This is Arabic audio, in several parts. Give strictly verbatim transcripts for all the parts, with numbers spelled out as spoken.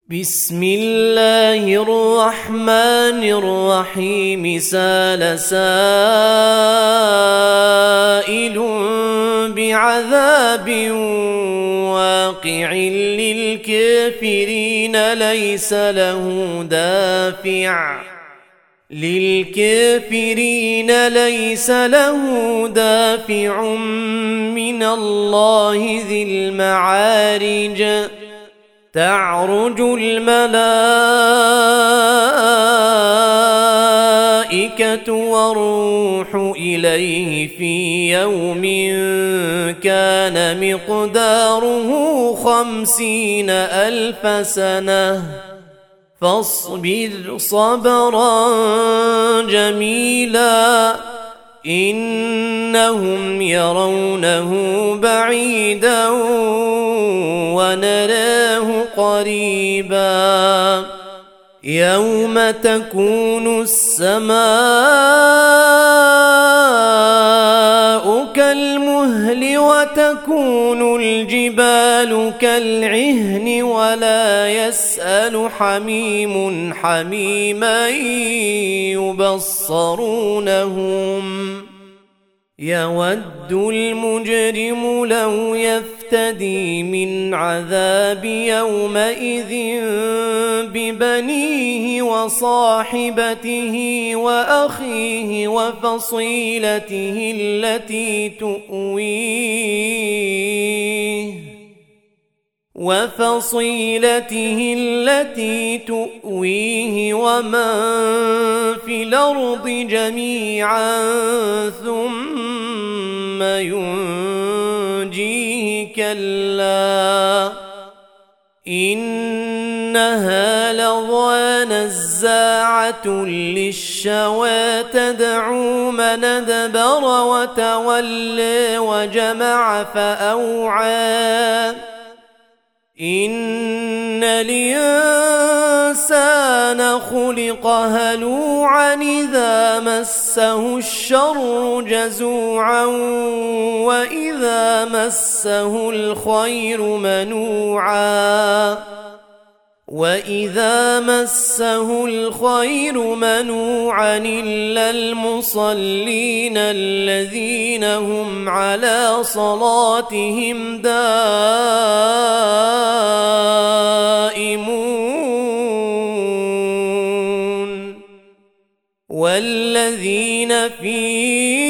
بسم الله الرحمن الرحيم. سال سائل بعذاب واقع للكافرين ليس له دافع للكافرين ليس له دافع من الله ذي المعارج. تعرج الملائكة والروح إليه في يوم كان مقداره خمسين ألف سنة فاصبر صبرا جميلا إنهم يرونه بعيدا ونراه قريبا. يوم تكون السماء كالمهل وتكون الجبال كالعهن ولا يسأل حميم حميما يبصرونهم. يود المجرم لو يفتدي من عذاب يومئذ ببنيه وصاحبته وأخيه وفصيلته التي تؤويه وفصيلته التي تؤويه ومن في الأرض جميعا ثم ينجيه. كلا إنها لظى نزاعة للشوى تدعو من أدبر وتولى وجمع فأوعى. إن الإنسان خلق هلوعا إذا مسه الشر جزوعا وإذا مسه الخير منوعا وإذا مسه الخير منوعا إلا المصلين الذين هم على صلاتهم دائمون والذين في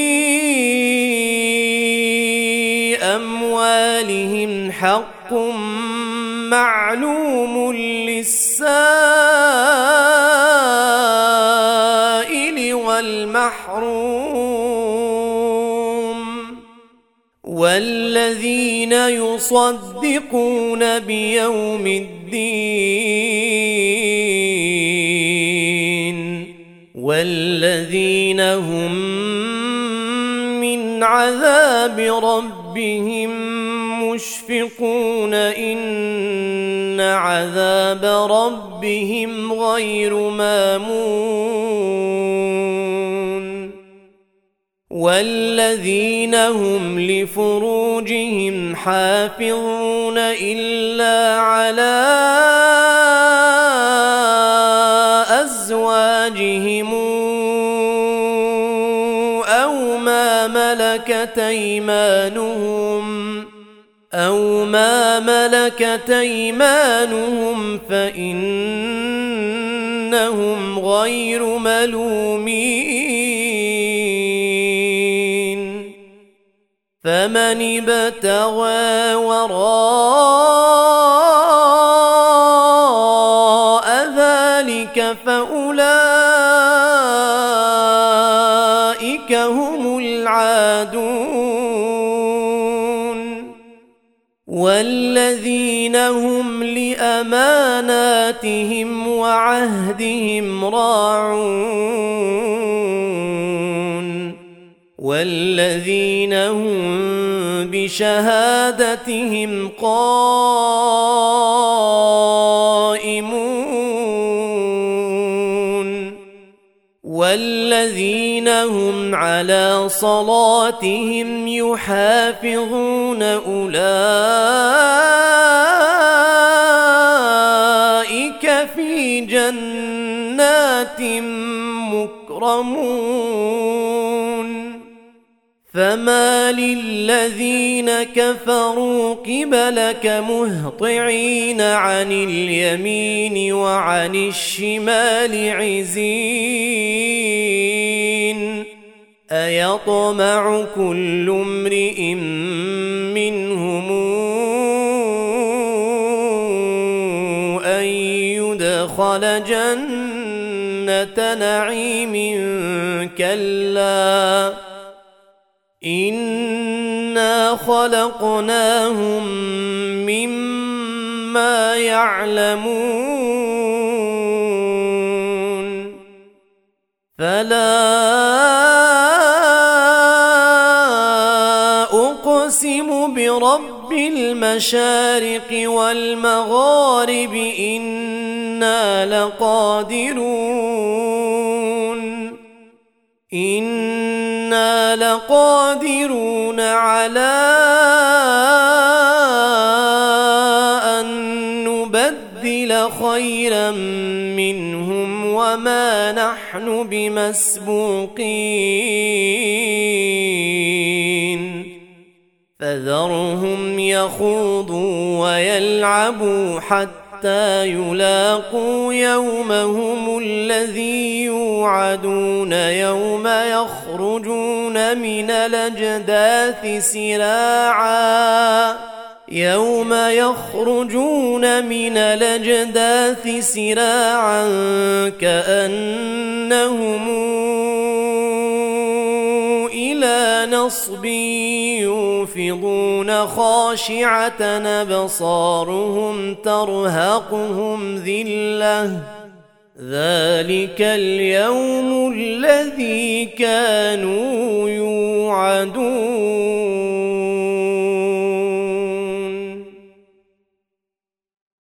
أموالهم حق معلوم للسائل والمحروم والذين يصدقون بيوم الدين والذين هم من عذاب ربهم مشفقون. إن عذاب ربهم غير مامون والذين هم لفروجهم حافظون إلا على أزواجهم أو ما ملكت أيمانهم أو ما ملكت أيمانهم فإنهم غير ملومين. فمن ابتغى وراء ذلك فأولئك هم العادون والذين هم لأماناتهم وعهدهم راعون والذين هم بشهادتهم قائمون والذين هم على صلاتهم يحافظون أولئك أولئك في جنات مكرمون فما للذين كفروا قبلك مهطعين عن اليمين وعن الشمال عزين أيطمع كل امرئ منهم أن يدخل جنة نعيم كلا إنا خلقناهم مما يعلمون فلا أقسم برب المشارق والمغارب إنا لقادرون إنا لقادرون على أن نبدل خيرا منهم وما نحن بمسبوقين فذرهم يخوضوا ويلعبوا حتى يلاقوا يومهم الذي يوعدون يوم يخرجون من الأجداث سراعا يوم يخرجون من الأجداث سراعا كأنهم إلى نصب يوفضون خاشعة أبصارهم ترهقهم ذلة ذلك اليوم الذي كانوا يوعدون